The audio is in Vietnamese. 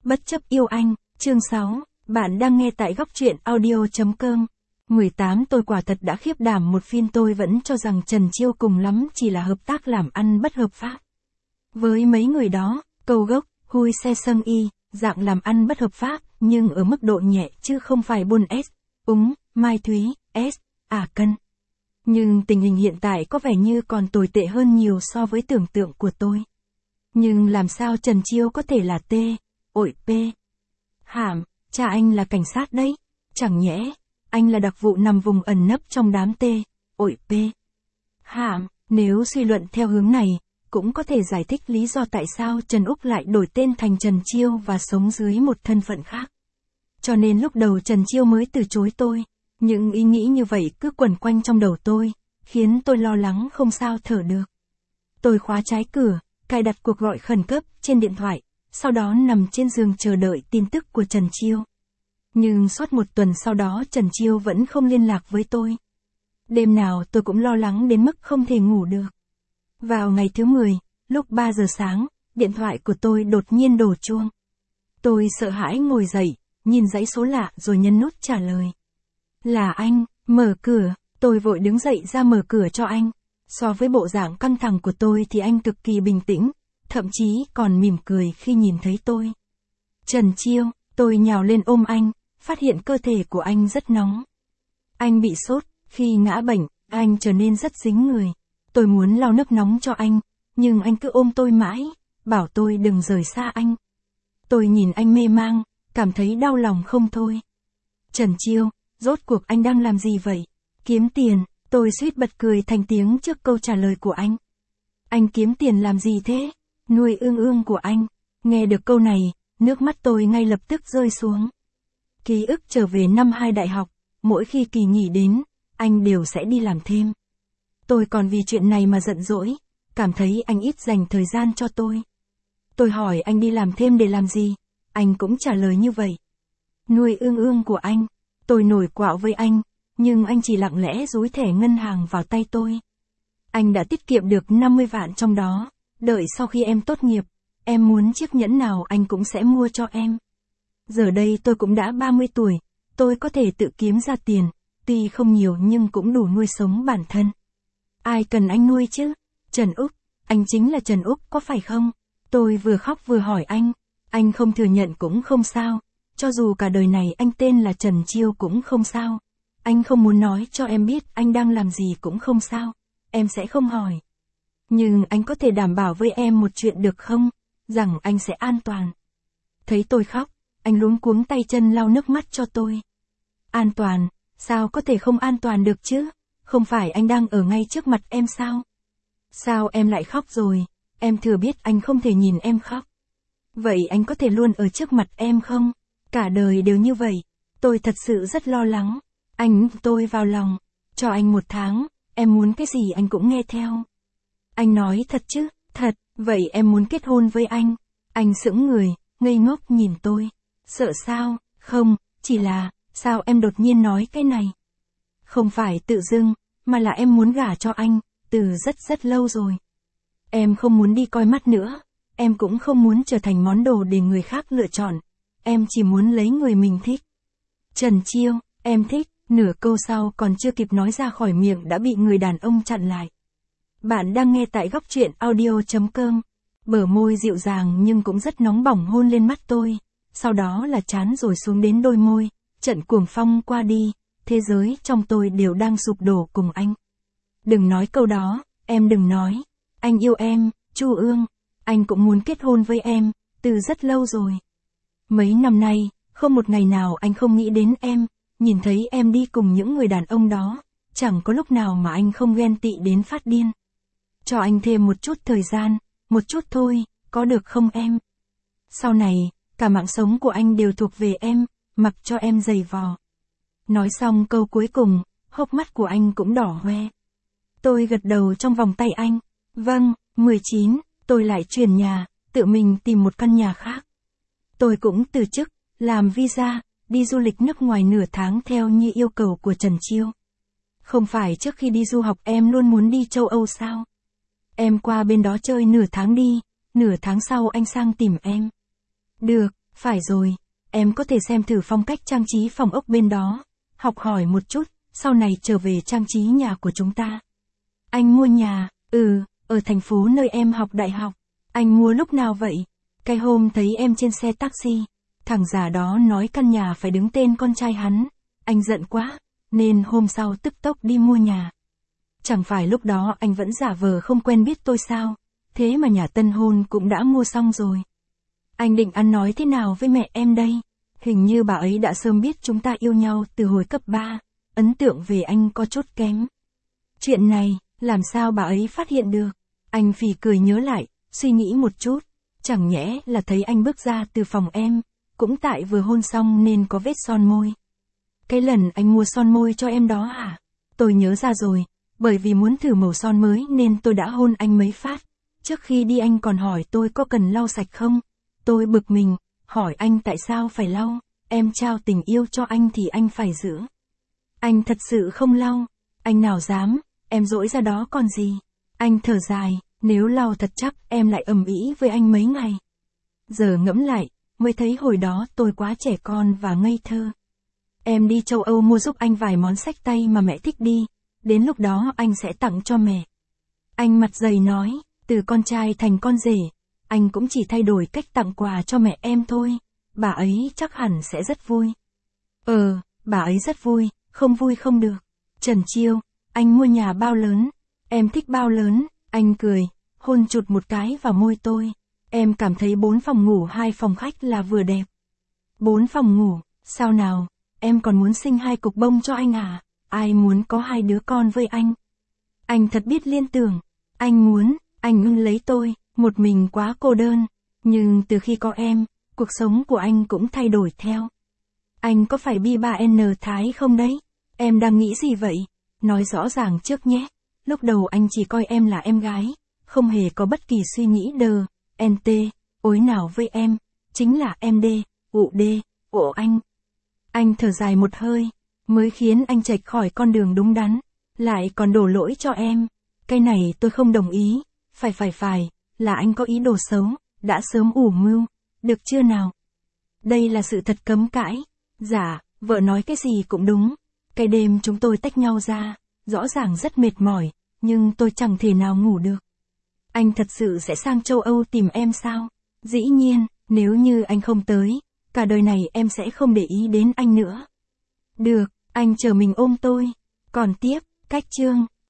Bất chấp yêu anh, chương 6, bạn đang nghe tại góc truyện audio.com. 18 Tôi quả thật đã khiếp đảm một phiên, tôi vẫn cho rằng Trần Chiêu cùng lắm chỉ là hợp tác làm ăn bất hợp pháp. Với mấy người đó, câu gốc, hui xe sâng y, dạng làm ăn bất hợp pháp, nhưng ở mức độ nhẹ chứ không phải buôn S, úng, mai thúy, S, cân. Nhưng tình hình hiện tại có vẻ như còn tồi tệ hơn nhiều so với tưởng tượng của tôi. Nhưng làm sao Trần Chiêu có thể là T, ội P? Hàm, cha anh là cảnh sát đấy, chẳng nhẽ, anh là đặc vụ nằm vùng ẩn nấp trong đám T, ội P. Hàm, nếu suy luận theo hướng này, cũng có thể giải thích lý do tại sao Trần Úc lại đổi tên thành Trần Chiêu và sống dưới một thân phận khác. Cho nên lúc đầu Trần Chiêu mới từ chối tôi, những ý nghĩ như vậy cứ quẩn quanh trong đầu tôi, khiến tôi lo lắng không sao thở được. Tôi khóa trái cửa, cài đặt cuộc gọi khẩn cấp trên điện thoại, sau đó nằm trên giường chờ đợi tin tức của Trần Chiêu. Nhưng suốt một tuần sau đó Trần Chiêu vẫn không liên lạc với tôi. Đêm nào tôi cũng lo lắng đến mức không thể ngủ được. Vào ngày thứ 10, lúc 3 giờ sáng, điện thoại của tôi đột nhiên đổ chuông. Tôi sợ hãi ngồi dậy, nhìn dãy số lạ rồi nhấn nút trả lời. Là anh, mở cửa, tôi vội đứng dậy ra mở cửa cho anh. So với bộ dạng căng thẳng của tôi thì anh cực kỳ bình tĩnh, thậm chí còn mỉm cười khi nhìn thấy tôi. Trần Chiêu, tôi nhào lên ôm anh, phát hiện cơ thể của anh rất nóng. Anh bị sốt, khi ngã bệnh, anh trở nên rất dính người. Tôi muốn lau nước nóng cho anh, nhưng anh cứ ôm tôi mãi, bảo tôi đừng rời xa anh. Tôi nhìn anh mê mang, cảm thấy đau lòng không thôi. Trần Chiêu, rốt cuộc anh đang làm gì vậy? Kiếm tiền, tôi suýt bật cười thành tiếng trước câu trả lời của anh. Anh kiếm tiền làm gì thế? Nuôi ương ương của anh. Nghe được câu này, nước mắt tôi ngay lập tức rơi xuống. Ký ức trở về năm 2 đại học, mỗi khi kỳ nghỉ đến, anh đều sẽ đi làm thêm. Tôi còn vì chuyện này mà giận dỗi, cảm thấy anh ít dành thời gian cho tôi. Tôi hỏi anh đi làm thêm để làm gì? Anh cũng trả lời như vậy. Nuôi ương ương của anh. Tôi nổi quạo với anh, nhưng anh chỉ lặng lẽ dúi thẻ ngân hàng vào tay tôi. Anh đã tiết kiệm được 50 vạn trong đó, đợi sau khi em tốt nghiệp, em muốn chiếc nhẫn nào anh cũng sẽ mua cho em. Giờ đây tôi cũng đã 30 tuổi, tôi có thể tự kiếm ra tiền, tuy không nhiều nhưng cũng đủ nuôi sống bản thân. Ai cần anh nuôi chứ? Trần Úc, anh chính là Trần Úc có phải không? Tôi vừa khóc vừa hỏi anh không thừa nhận cũng không sao, cho dù cả đời này anh tên là Trần Chiêu cũng không sao. Anh không muốn nói cho em biết anh đang làm gì cũng không sao, em sẽ không hỏi. Nhưng anh có thể đảm bảo với em một chuyện được không? Rằng anh sẽ an toàn. Thấy tôi khóc, anh luống cuống tay chân lau nước mắt cho tôi. An toàn, sao có thể không an toàn được chứ? Không phải anh đang ở ngay trước mặt em sao? Sao em lại khóc rồi? Em thừa biết anh không thể nhìn em khóc. Vậy anh có thể luôn ở trước mặt em không? Cả đời đều như vậy. Tôi thật sự rất lo lắng. Anh tôi vào lòng. Cho anh 1 tháng, em muốn cái gì anh cũng nghe theo. Anh nói thật chứ? Thật, vậy em muốn kết hôn với anh. Anh sững người, ngây ngốc nhìn tôi. Sợ sao? Không, chỉ là, sao em đột nhiên nói cái này? Không phải tự dưng, mà là em muốn gả cho anh, từ rất lâu rồi. Em không muốn đi coi mắt nữa, em cũng không muốn trở thành món đồ để người khác lựa chọn. Em chỉ muốn lấy người mình thích. Trần Chiêu, em thích, nửa câu sau còn chưa kịp nói ra khỏi miệng đã bị người đàn ông chặn lại. Bạn đang nghe tại góc truyện audio.com. Bờ môi dịu dàng nhưng cũng rất nóng bỏng hôn lên mắt tôi, sau đó là trán rồi xuống đến đôi môi, trận cuồng phong qua đi, thế giới trong tôi đều đang sụp đổ cùng anh. Đừng nói câu đó, em đừng nói. Anh yêu em, Chu Ương, anh cũng muốn kết hôn với em, từ rất lâu rồi. Mấy năm nay, không một ngày nào anh không nghĩ đến em, nhìn thấy em đi cùng những người đàn ông đó, chẳng có lúc nào mà anh không ghen tị đến phát điên. Cho anh thêm một chút thời gian, một chút thôi, có được không em? Sau này, cả mạng sống của anh đều thuộc về em, mặc cho em giày vò. Nói xong câu cuối cùng, hốc mắt của anh cũng đỏ hoe. Tôi gật đầu trong vòng tay anh. Vâng, 19, tôi lại chuyển nhà, tự mình tìm một căn nhà khác. Tôi cũng từ chức, làm visa, đi du lịch nước ngoài nửa tháng theo như yêu cầu của Trần Chiêu. Không phải trước khi đi du học em luôn muốn đi châu Âu sao? Em qua bên đó chơi nửa tháng đi, nửa tháng sau anh sang tìm em. Được, Phải rồi, em có thể xem thử phong cách trang trí phòng ốc bên đó, học hỏi một chút, sau này trở về trang trí nhà của chúng ta. Anh mua nhà, ở thành phố nơi em học đại học. Anh mua lúc nào vậy? Cái hôm thấy em trên xe taxi, thằng già đó nói căn nhà phải đứng tên con trai hắn. Anh giận quá, nên hôm sau tức tốc đi mua nhà. Chẳng phải lúc đó anh vẫn giả vờ không quen biết tôi sao? Thế mà nhà tân hôn cũng đã mua xong rồi. Anh định ăn nói thế nào với mẹ em đây? Hình như bà ấy đã sớm biết chúng ta yêu nhau từ hồi cấp 3, ấn tượng về anh có chút kém. Chuyện này, làm sao bà ấy phát hiện được? Anh phì cười nhớ lại, suy nghĩ một chút. Chẳng nhẽ là thấy anh bước ra từ phòng em, cũng tại vừa hôn xong nên có vết son môi. Cái lần anh mua son môi cho em đó hả? Tôi nhớ ra rồi, bởi vì muốn thử màu son mới nên tôi đã hôn anh mấy phát. Trước khi đi anh còn hỏi tôi có cần lau sạch không? Tôi bực mình, hỏi anh tại sao phải lau, em trao tình yêu cho anh thì anh phải giữ. Anh thật sự không lau, anh nào dám, em dỗi ra đó còn gì. Anh thở dài, nếu lau thật chắc em lại ầm ĩ với anh mấy ngày. Giờ ngẫm lại, mới thấy hồi đó tôi quá trẻ con và ngây thơ. Em đi châu Âu mua giúp anh vài món xách tay mà mẹ thích đi, đến lúc đó anh sẽ tặng cho mẹ. Anh mặt dày nói, từ con trai thành con rể, anh cũng chỉ thay đổi cách tặng quà cho mẹ em thôi, bà ấy chắc hẳn sẽ rất vui. Bà ấy rất vui, không vui không được. Trần Chiêu, anh mua nhà bao lớn, em thích bao lớn, anh cười, hôn chụt một cái vào môi tôi. Em cảm thấy 4 phòng ngủ 2 phòng khách là vừa đẹp. 4 phòng ngủ, sao nào, em còn muốn sinh 2 cục bông cho anh à? Ai muốn có 2 đứa con với anh? Anh thật biết liên tưởng, anh muốn, anh ưng lấy tôi, một mình quá cô đơn. Nhưng từ khi có em, cuộc sống của anh cũng thay đổi theo. Anh có phải bi 3N Thái không đấy? Em đang nghĩ gì vậy? Nói rõ ràng trước nhé. Lúc đầu anh chỉ coi em là em gái, không hề có bất kỳ suy nghĩ đờ, NT, ối nào với em, chính là em đê, ụ đê, ổ anh. Anh thở dài một hơi, mới khiến anh chệch khỏi con đường đúng đắn, lại còn đổ lỗi cho em. Cái này tôi không đồng ý, phải, là anh có ý đồ xấu, đã sớm ủ mưu, được chưa nào? Đây là sự thật cấm cãi. Dạ, vợ nói cái gì cũng đúng. Cái đêm chúng tôi tách nhau ra, rõ ràng rất mệt mỏi, nhưng tôi chẳng thể nào ngủ được. Anh thật sự sẽ sang châu Âu tìm em sao? Dĩ nhiên, nếu như anh không tới, cả đời này em sẽ không để ý đến anh nữa. Được, anh chờ mình ôm tôi. Còn tiếp, cách chương.